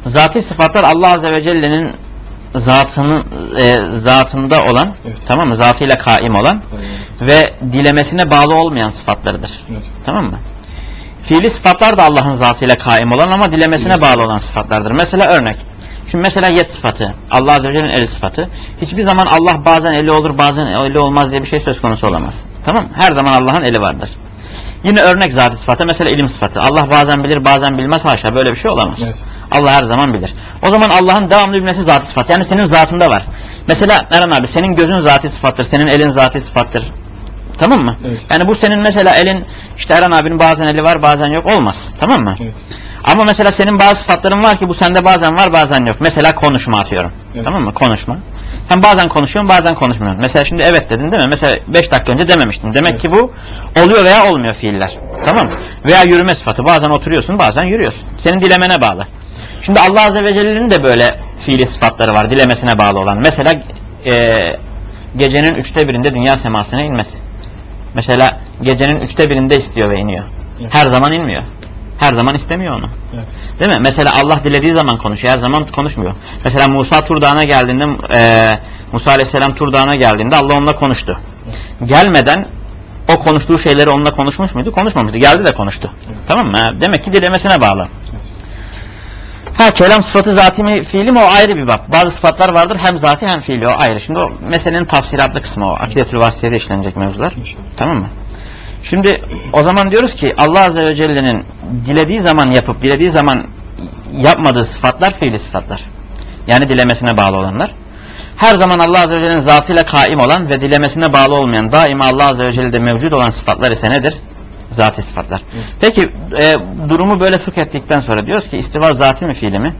Zati sıfatlar Allah Azze ve Celle'nin zatının e, zatında olan, evet. Tamam mı? Zatıyla kaim olan, evet. Ve dilemesine bağlı olmayan sıfatlarıdır. Evet. Tamam mı? Fiili sıfatlar da Allah'ın zatıyla kaim olan ama dilemesine evet. Bağlı olan sıfatlardır. Mesela örnek. Şimdi mesela yet sıfatı, Allah Azze ve Celle'nin eli sıfatı. Hiçbir zaman Allah bazen eli olur, bazen eli olmaz diye bir şey söz konusu olamaz. Tamam mı? Her zaman Allah'ın eli vardır. Yine örnek zat-ı sıfatı, mesela ilim sıfatı. Allah bazen bilir, bazen bilmez, haşa, böyle bir şey olamaz. Evet. Allah her zaman bilir. O zaman Allah'ın devamlı bilmesi zat-ı sıfat. Yani senin zatında var. Mesela Eren abi, senin gözün zat-ı sıfattır, senin elin zat-ı sıfattır. Tamam mı? Evet. Yani bu senin mesela elin, işte Eren abinin bazen eli var, bazen yok, olmaz. Tamam mı? Evet. Ama mesela senin bazı sıfatların var ki bu sende bazen var, bazen yok. Mesela konuşma atıyorum. Evet. Tamam mı? Konuşma. Sen bazen konuşuyorsun, bazen konuşmuyorsun. Mesela şimdi evet dedin değil mi? Mesela beş dakika önce dememiştin. Demek evet. Ki bu oluyor veya olmuyor fiiller. Tamam mı? Veya yürüme sıfatı. Bazen oturuyorsun, bazen yürüyorsun. Senin dilemene bağlı. Şimdi Allah Azze ve Celle'nin de böyle fiili sıfatları var, dilemesine bağlı olan. Mesela e, gecenin üçte birinde dünya semasına inmesi. Mesela gecenin üçte birinde istiyor ve iniyor. Evet. Her zaman inmiyor. Her zaman istemiyor onu. Evet. Değil mi? Mesela Allah dilediği zaman konuşuyor. Her zaman konuşmuyor. Mesela Musa Tur Dağı'na geldiğinde e, Musa Aleyhisselam Tur Dağı'na geldiğinde Allah onunla konuştu. Evet. Gelmeden o konuştuğu şeyleri onunla konuşmuş muydu? Konuşmamıştı. Geldi de konuştu. Evet. Tamam mı? Demek ki dilemesine bağlı. Evet. Ha, kelam sıfatı zati mi fiili mi, o ayrı bir bak. Bazı sıfatlar vardır hem zati hem fiili, o ayrı. Şimdi o meselenin tafsilatlı kısmı o. Akidetül vasitiyede işlenecek mevzular. Evet. Tamam mı? Şimdi o zaman diyoruz ki Allah Azze ve Celle'nin dilediği zaman yapıp dilediği zaman yapmadığı sıfatlar fiili sıfatlar. Yani dilemesine bağlı olanlar. Her zaman Allah Azze ve Celle'nin zatıyla kaim olan ve dilemesine bağlı olmayan, daima Allah Azze ve Celle'de mevcut olan sıfatlar ise nedir? Zati sıfatlar. Evet. Peki e, durumu böyle fıkh ettikten sonra diyoruz ki istiva zati mi fiili mi?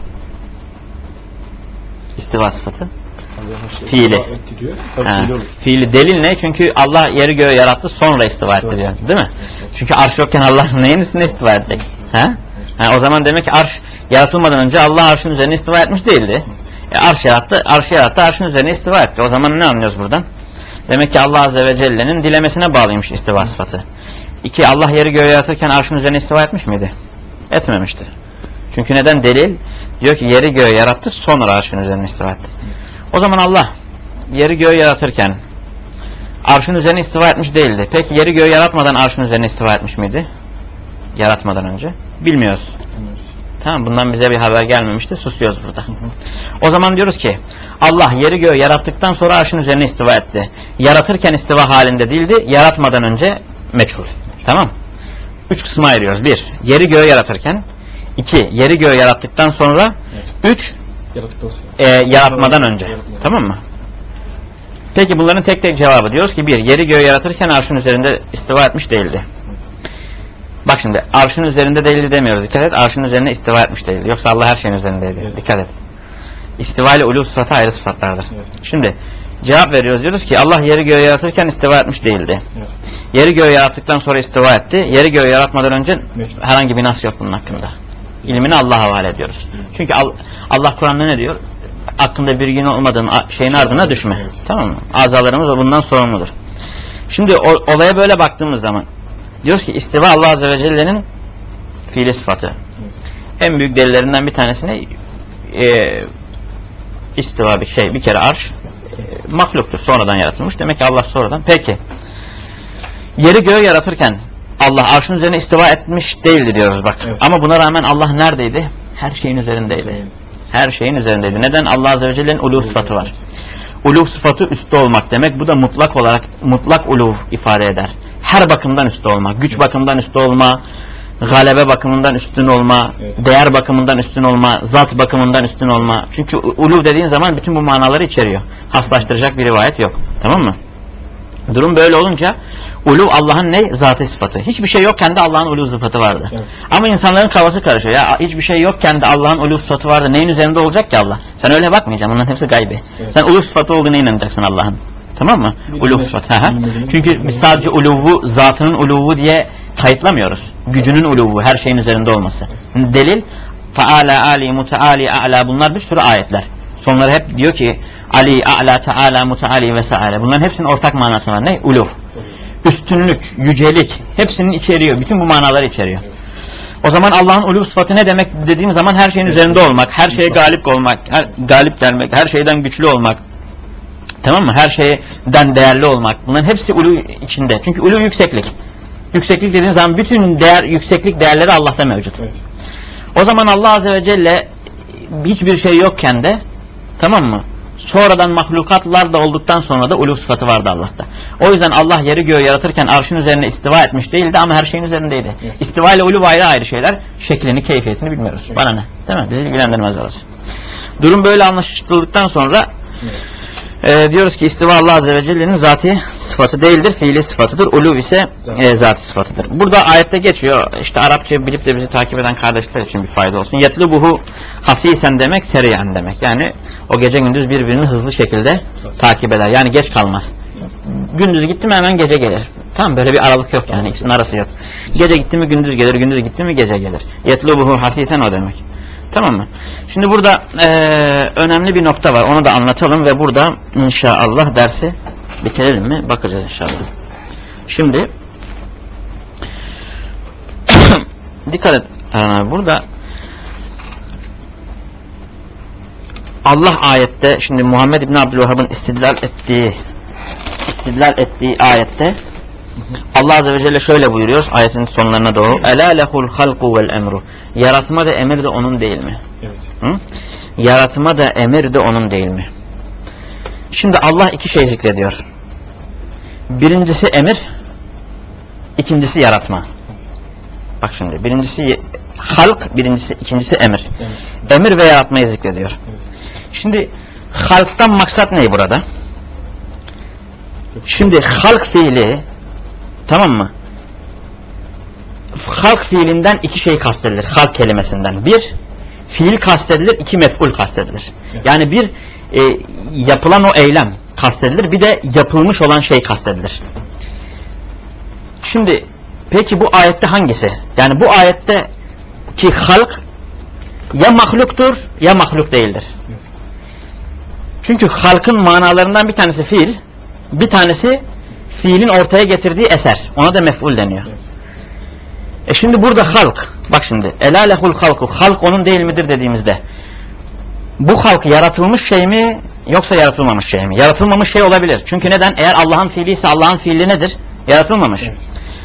İstiva sıfatı. Fiili. Ha, fiili delil ne? Çünkü Allah yeri göğü yarattı, sonra istiva etti diyor. Değil mi? Çünkü arş yokken Allah neyin üstünde istiva edecek? Ha? Ha, o zaman demek ki arş yaratılmadan önce Allah arşın üzerine istiva etmiş değildi. E, arş yarattı, arş yarattı, arşın üzerine istiva etti. O zaman ne anlıyoruz buradan? Demek ki Allah Azze ve Celle'nin dilemesine bağlıymış istiva sıfatı. İki, Allah yeri göğü yaratırken arşın üzerine istiva etmiş miydi? Etmemişti. Çünkü neden? Delil diyor ki yeri göğü yarattı, sonra arşın üzerine istiva etti. O zaman Allah yeri göğü yaratırken arşın üzerine istiva etmiş değildi. Peki yeri göğü yaratmadan arşın üzerine istiva etmiş miydi? Yaratmadan önce. Bilmiyoruz. Evet. Tamam, bundan bize bir haber gelmemişti. Susuyoruz burada. Hı hı. O zaman diyoruz ki Allah yeri göğü yarattıktan sonra arşın üzerine istiva etti. Yaratırken istiva halinde değildi. Yaratmadan önce meçhul. Tamam. Üç kısma ayırıyoruz. Bir, yeri göğü yaratırken. İki, yeri göğü yarattıktan sonra. Evet. Üç, e, yaratmadan önce. Yaratmadan. Tamam mı? Peki bunların tek tek cevabı. Diyoruz ki bir, yeri göğü yaratırken arşın üzerinde istiva etmiş değildi. Bak şimdi arşın üzerinde değildi demiyoruz. Dikkat et, arşın üzerine istiva etmiş değildi. Yoksa Allah her şeyin üzerindeydi. Evet. Dikkat et. İstiva ile ulu sıfatı ayrı sıfatlardır. Evet. Şimdi cevap veriyoruz, diyoruz ki Allah yeri göğü yaratırken istiva etmiş değildi. Evet. Yeri göğü yarattıktan sonra istiva etti. Yeri göğü yaratmadan önce evet. Herhangi bir nas yok bunun hakkında. İlmini Allah'a havale ediyoruz. Evet. Çünkü Allah Kur'an'da ne diyor? Hakkında bir gün olmadığın şeyin ardına düşme. Evet. Tamam mı? Azalarımız bundan sorumludur. Şimdi o, olaya böyle baktığımız zaman diyoruz ki istiva Allah Azze ve Celle'nin fiili sıfatı. Evet. En büyük delillerinden bir tanesine e, istiva bir şey, bir kere arş e, mahluktur. Sonradan yaratılmış. Demek ki Allah sonradan. Peki yeri göğü yaratırken Allah arşın üzerine istiva etmiş değildi diyoruz bak. Evet. Ama buna rağmen Allah neredeydi? Her şeyin üzerindeydi. Evet. Her şeyin üzerindeydi. Neden? Allah Azze ve Celle'nin uluv sıfatı var. Uluv sıfatı üstte olmak demek. Bu da mutlak olarak mutlak uluv ifade eder. Her bakımdan üstte olma. Güç evet. bakımından üstte olma. Galebe bakımından üstün olma. Evet. Değer bakımından üstün olma. Zat bakımından üstün olma. Çünkü uluv dediğin zaman bütün bu manaları içeriyor. Haslaştıracak bir rivayet yok. Tamam mı? Durum böyle olunca uluv Allah'ın ne? Zatı sıfatı. Hiçbir şey yokken de Allah'ın uluv sıfatı vardı. Evet. Ama insanların kafası karışıyor. Ya hiçbir şey yokken de Allah'ın uluv sıfatı vardı. Neyin üzerinde olacak ki Allah? Sen öyle bakmayacaksın. Bunların hepsi gaybi. Evet. Sen uluv sıfatı olduğuna inanacaksın Allah'ın. Tamam mı? Uluv sıfatı. Çünkü biz sadece uluvu, zatının uluvu diye kayıtlamıyoruz. Gücünün uluvu, her şeyin üzerinde olması. Şimdi delil Teala, Ali, Muteali, A'la, bunlar bir sürü ayetler. Sonları hep diyor ki Ali, A'la, Teala, Muteali vesaire. Bunların hepsinin ortak manası var. Ne? Uluv. Üstünlük, yücelik hepsinin içeriyor. Bütün bu manaları içeriyor. O zaman Allah'ın uluv sıfatı ne demek dediğim zaman her şeyin üzerinde olmak, her şeye galip olmak, her, galip gelmek, her şeyden güçlü olmak. Tamam mı? Her şeyden değerli olmak. Bunların hepsi uluv içinde. Çünkü uluv yükseklik. Yükseklik dediğin zaman bütün değer, yükseklik değerleri Allah'ta mevcut. Evet. O zaman Allah Azze ve Celle hiçbir şey yokken de, tamam mı? Sonradan mahlukatlar da olduktan sonra da uluv sıfatı vardı Allah'ta. O yüzden Allah yeri göğü yaratırken arşın üzerine istiva etmiş değildi ama her şeyin üzerindeydi. Evet. İstiva ile uluv ayrı ayrı şeyler. Şeklini, keyfiyetini bilmiyoruz. Evet. Bana ne? Değil mi? Bizi ilgilendirmez orası. Durum böyle anlaşıldıktan sonra evet. E, diyoruz ki istiva Allah Azze ve Celle'nin zati sıfatı değildir, fiili sıfatıdır. Uluv ise e, zati sıfatıdır. Burada ayette geçiyor. İşte Arapça bilip de bizi takip eden kardeşler için bir fayda olsun. Yetlubuhu hasisen demek, seriyen demek. Yani o gece gündüz birbirini hızlı şekilde takip eder. Yani geç kalmaz. Gündüz gitti mi hemen gece gelir. Tamam, böyle bir aralık yok yani, ikisinin arası yok. Gece gitti mi gündüz gelir, gündüz gitti mi gece gelir. Yetlubuhu hasisen o demek. Tamam mı? Şimdi burada e, önemli bir nokta var. Onu da anlatalım ve burada inşallah dersi bitirelim mi? Bakacağız inşallah. Şimdi dikkat et. Yani burada Allah ayette, şimdi Muhammed İbni Abdülvehhab'ın istidlal ettiği istidlal ettiği ayette Allah Azze ve Celle şöyle buyuruyor ayetin sonlarına doğru. Elâ lehul halku vel emru. Yaratma da emir de onun değil mi? Evet. Hı? Yaratma da emir de onun değil mi? Şimdi Allah iki şey zikrediyor. Birincisi emir, ikincisi yaratma. Bak şimdi, birincisi halk, birincisi, ikincisi emir. Evet. Emir ve yaratmayı zikrediyor. Evet. Şimdi halktan maksat ne burada? Şimdi halk fiili, tamam mı? Halk fiilinden iki şey kastedilir. Halk kelimesinden. Bir, fiil kastedilir. iki mef'ul kastedilir. Evet. Yani bir e, yapılan o eylem kastedilir. Bir de yapılmış olan şey kastedilir. Şimdi peki bu ayette hangisi? Yani bu ayette ki halk ya mahluktur ya mahluk değildir. Evet. Çünkü halkın manalarından bir tanesi fiil, bir tanesi fiilin ortaya getirdiği eser. Ona da mef'ul deniyor. Evet. E şimdi burada halk, bak şimdi, elâ lehul halku, halk onun değil midir dediğimizde, bu halk yaratılmış şey mi yoksa yaratılmamış şey mi? Yaratılmamış şey olabilir. Çünkü neden? Eğer Allah'ın fiili ise Allah'ın fiili nedir? Yaratılmamış. Evet.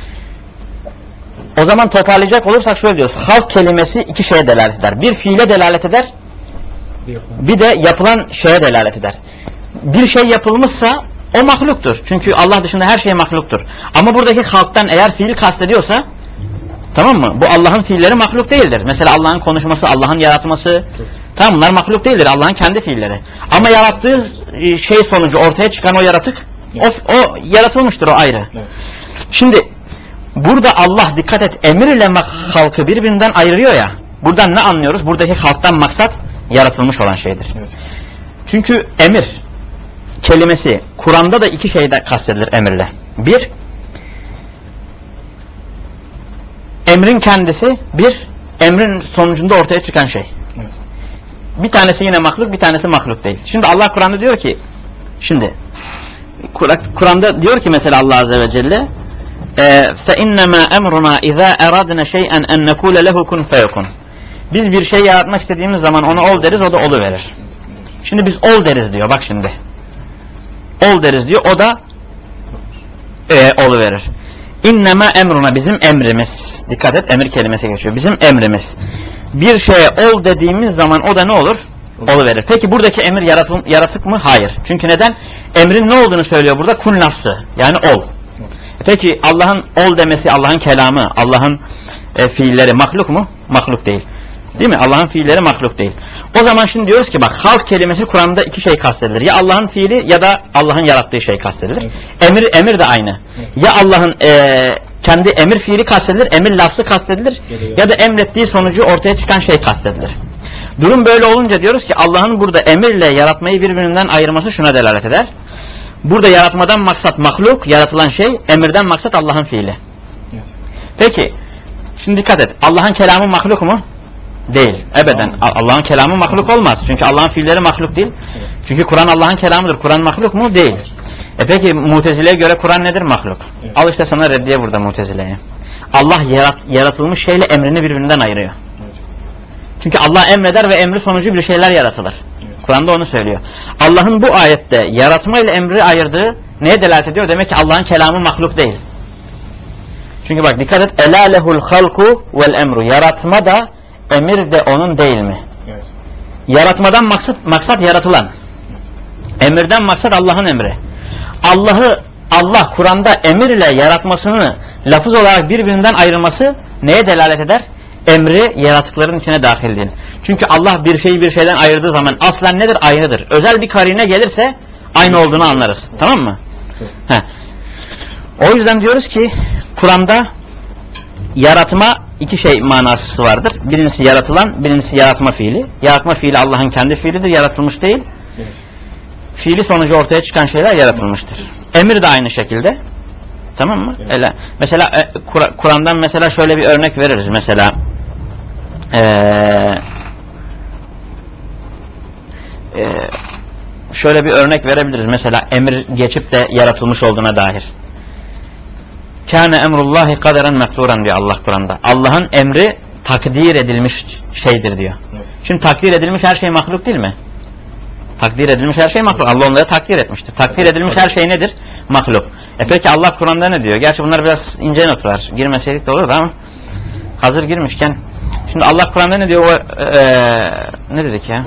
O zaman toparlayacak olursak şöyle diyoruz. Halk kelimesi iki şeye delalet eder. Bir fiile delalet eder, bir de yapılan şeye delalet eder. Bir şey yapılmışsa o mahluktur. Çünkü Allah dışında her şey mahluktur. Ama buradaki halktan eğer fiil kastediyorsa, tamam mı? Bu Allah'ın fiilleri mahluk değildir. Mesela Allah'ın konuşması, Allah'ın yaratması, tamam, bunlar mahluk değildir. Allah'ın kendi fiilleri. Ama yarattığı şey sonucu ortaya çıkan o yaratık, o, o yaratılmıştır, o ayrı. Şimdi burada Allah, dikkat et, emirle halkı birbirinden ayırıyor ya. Buradan ne anlıyoruz? Buradaki halktan maksat yaratılmış olan şeydir. Çünkü emir kelimesi Kur'an'da da iki şeyde kastedilir emirle. Bir, emrin kendisi, bir, emrin sonucunda ortaya çıkan şey. Evet. Bir tanesi yine mahluk, bir tanesi mahluk değil. Şimdi Allah Kur'an'da diyor ki, şimdi Kur'an'da diyor ki mesela Allah Azze ve Celle, فَاِنَّمَا اَمْرُنَا اِذَا اَرَادْنَ شَيْئًا اَنْ نَكُولَ لَهُ كُنْ فَيَكُنْ. Biz bir şey yaratmak istediğimiz zaman ona ol deriz, o da olu verir. Şimdi biz ol deriz diyor, bak şimdi. Ol deriz diyor, o da e, olu verir. İnnemâ emruna, bizim emrimiz. Dikkat et, emir kelimesi geçiyor. Bizim emrimiz. Bir şeye ol dediğimiz zaman o da ne olur? Olu verir. Peki buradaki emir yaratım, yaratık mı? Hayır. Çünkü neden? Emrin ne olduğunu söylüyor burada? Kun lafzı. Yani ol. Peki Allah'ın ol demesi, Allah'ın kelamı, Allah'ın e, fiilleri mahluk mu? Mahluk değil. Değil mi? Allah'ın fiilleri mahluk değil. O zaman şimdi diyoruz ki bak, halk kelimesi Kur'an'da iki şey kastedilir. Ya Allah'ın fiili ya da Allah'ın yarattığı şey kastedilir. Evet. Emir emir de aynı. Evet. Ya Allah'ın e, kendi emir fiili kastedilir, emir lafzı kastedilir, evet, ya da emrettiği sonucu ortaya çıkan şey kastedilir. Durum böyle olunca diyoruz ki Allah'ın burada emirle yaratmayı birbirinden ayırması şuna delalet eder. Burada yaratmadan maksat mahluk, yaratılan şey, emirden maksat Allah'ın fiili. Evet. Peki, şimdi dikkat et. Allah'ın kelamı mahluk mu? Değil. Ebeden. Allah'ın kelamı mahluk olmaz. Çünkü Allah'ın fiilleri mahluk değil. Çünkü Kur'an Allah'ın kelamıdır. Kur'an mahluk mu? Değil. E peki Mutezile'ye göre Kur'an nedir? Mahluk. Evet. Al işte sana reddiye burada Mutezile'ye. Allah yarat, yaratılmış şeyle emrini birbirinden ayırıyor. Evet. Çünkü Allah emreder ve emri sonucu bir şeyler yaratılır. Evet. Kur'an'da onu söylüyor. Allah'ın bu ayette yaratma ile emri ayırdığı neye delalet ediyor? Demek ki Allah'ın kelamı mahluk değil. Çünkü bak dikkat et. Ela lehul halku vel emru. Yaratma da emir de onun değil mi? Evet. Yaratmadan maksat, maksat yaratılan. Emirden maksat Allah'ın emri. Allah'ı Allah Kur'an'da emir ile yaratmasını lafız olarak birbirinden ayrılması neye delalet eder? Emri yaratıkların içine dahildir. Çünkü Allah bir şeyi bir şeyden ayırdığı zaman aslen nedir? Aynıdır. Özel bir karine gelirse aynı olduğunu anlarız. Tamam mı? Heh. O yüzden diyoruz ki Kur'an'da yaratma iki şey manası vardır. Birincisi yaratılan, birincisi yaratma fiili. Yaratma fiili Allah'ın kendi fiilidir, yaratılmış değil. Fiili sonucu ortaya çıkan şeyler yaratılmıştır. Emir de aynı şekilde. Tamam mı? Evet. Öyle. Mesela e, Kur'an'dan mesela şöyle bir örnek veririz. Mesela ee, e, şöyle bir örnek verebiliriz. Mesela emir geçip de yaratılmış olduğuna dair. Kâne emrullahi kaderen mekturan diyor Allah Kur'an'da. Allah'ın emri takdir edilmiş şeydir diyor. Evet. Şimdi takdir edilmiş her şey mahluk değil mi? Takdir edilmiş her şey mahluk. Allah onları takdir etmiştir. Takdir edilmiş her şey nedir? Mahluk. E peki Allah Kur'an'da ne diyor? Gerçi bunlar biraz ince noktalar. Girmeseydik de olurdu ama hazır girmişken. Şimdi Allah Kur'an'da ne diyor? O, e, ne dedik ya?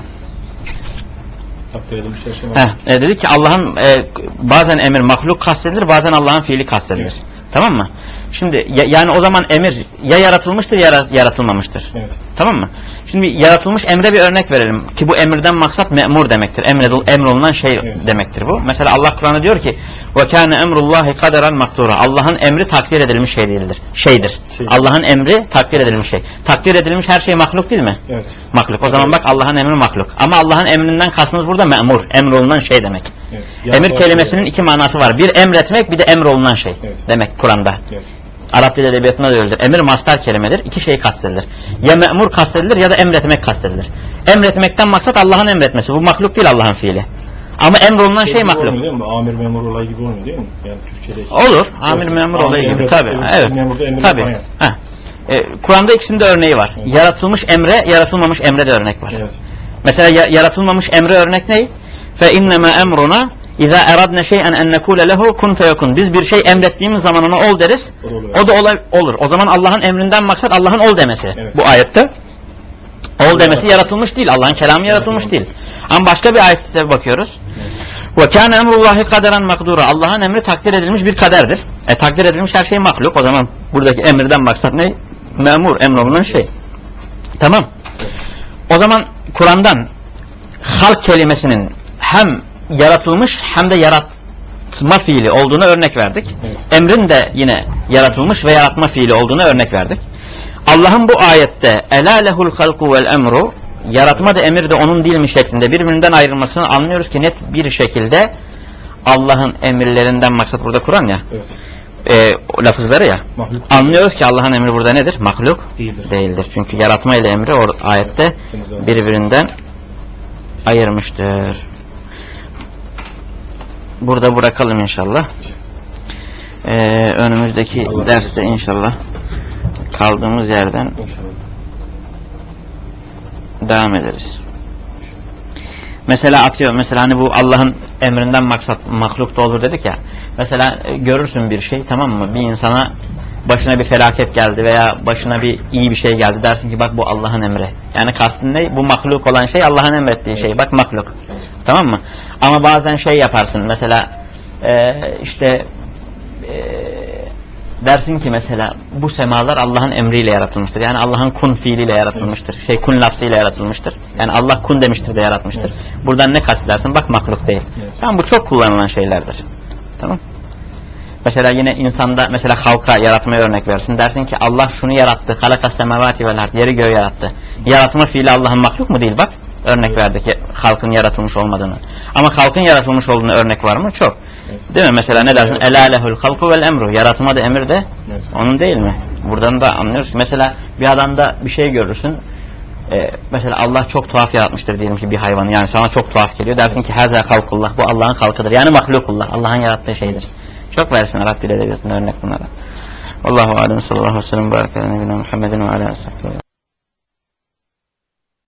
Takdir edilmiş her şey mahluk. Heh, e, dedik ki Allah'ın e, bazen emir mahluk kastedilir, bazen Allah'ın fiili kastedilir. Evet. Tamam mı? Şimdi ya, yani o zaman emir ya yaratılmıştır ya yaratılmamıştır. Evet. Tamam mı? Şimdi yaratılmış emre bir örnek verelim ki bu emirden maksat me'mur demektir. Emredil, emrolunan şey evet. demektir bu. Mesela Allah Kur'an'da diyor ki ve kâne emrullahi kaderen maktura. Allah'ın emri takdir edilmiş şey değildir. Şeydir. Şey. Allah'ın emri takdir edilmiş şey. Takdir edilmiş her şey mahluk değil mi? Evet. Mahluk. O zaman bak Allah'ın emri mahluk. Ama Allah'ın emrinden kastımız burada me'mur. Emrolunan şey demek. Evet. Emir kelimesinin şey iki manası var. Bir emretmek, bir de emrolunan şey evet. demek Kur'an'da. Evet. Arap dil edebiyatında da öyledir. Emir mastar kelimedir. İki şey kastedilir. Ya me'mur kastedilir ya da emretmek kastedilir. Emretmekten maksat Allah'ın emretmesi. Bu mahluk değil Allah'ın fiili. Ama emrolunan şey, şey mahluk. Olmuyor, amir memur olayı gibi olmuyor değil mi? Yani Türkçe'de. Olur. Amir memur olayı gibi. Tabii. Evet. Tabii. Ee, Kur'an'da ikisinde örneği var. Evet. Yaratılmış emre, yaratılmamış emre de örnek var. Evet. Mesela ya, yaratılmamış emre örnek ne? Fe innema emruna İza eradne şey'en en nekule lehu kun feyekun. Biz bir şey emrettiğimiz zaman ona ol deriz. O, o da olay, olur. O zaman Allah'ın emrinden maksat Allah'ın ol demesi. Evet. Bu ayette ol demesi yaratılmış değil. Allah'ın kelamı yaratılmış değil. Ama başka bir ayette bakıyoruz. Ve kâne emrullahi kaderen makdura. Allah'ın emri takdir edilmiş bir kaderdir. E takdir edilmiş her şey mahluk. O zaman buradaki emirden maksat ne? Memur, emrolunan şey. Tamam. O zaman Kur'an'dan halk kelimesinin hem yaratılmış hem de yaratma fiili olduğunu örnek verdik. Evet. Emrin de yine yaratılmış ve yaratma fiili olduğunu örnek verdik. Allah'ın bu ayette elâ lehul halku vel emru, yaratma da emir de onun değil mi şeklinde birbirinden ayrılmasını anlıyoruz ki net bir şekilde Allah'ın emirlerinden maksat burada Kur'an ya. Evet. E, o lafızları ya. Mahluk anlıyoruz ki Allah'ın emri burada nedir? Mahluk değildir. değildir. Çünkü yaratma ile emri o ayette birbirinden ayırmıştır. Burada bırakalım inşallah. Ee, önümüzdeki Allah derste Allah. inşallah kaldığımız yerden inşallah. devam ederiz. Mesela atıyor. Mesela hani bu Allah'ın emrinden maksat mahluk da olur dedik ya. Mesela görürsün bir şey, tamam mı? Bir insana başına bir felaket geldi veya başına bir iyi bir şey geldi. Dersin ki bak bu Allah'ın emri. Yani kastın ne? Bu mahluk olan şey Allah'ın emrettiği şey. Bak mahluk. Tamam mı? Ama bazen şey yaparsın. Mesela e, işte e, dersin ki mesela bu semalar Allah'ın emriyle yaratılmıştır. Yani Allah'ın kun fiiliyle yaratılmıştır. Şey kun lafzıyla yaratılmıştır. Yani Allah kun demiştir de yaratmıştır. Evet. Buradan ne kastedersin? Bak mahluk değil. Evet. Tamam, bu çok kullanılan şeylerdir. Tamam. Mesela yine insanda mesela halka yaratmaya örnek versin. Dersin ki Allah şunu yarattı. Halakas semavati vel ard. Yeri göğü yarattı. Yaratma fiili Allah'ın mahluk mu değil? Bak. Örnek verdik halkın yaratılmış olmadığını. Ama halkın yaratılmış olduğunu örnek var mı? Çok. Evet. Değil mi? Mesela ne dersin? Elâ lehul halku vel emru. Yaratma da emir de evet. onun değil mi? Buradan da anlıyoruz ki mesela bir adamda bir şey görürsün. e, mesela Allah çok tuhaf yaratmıştır diyelim ki bir hayvanı. Yani sana çok tuhaf geliyor. Dersin ki haza halkullah. Bu Allah'ın halkıdır. Yani mahlukullah. Allah'ın yarattığı şeydir. Çok versin Arap dil edebiyatında örnek bunlara. Allahu alem sallallahu aleyhi ve sellem. Barakatuhu Muhammedin ve ala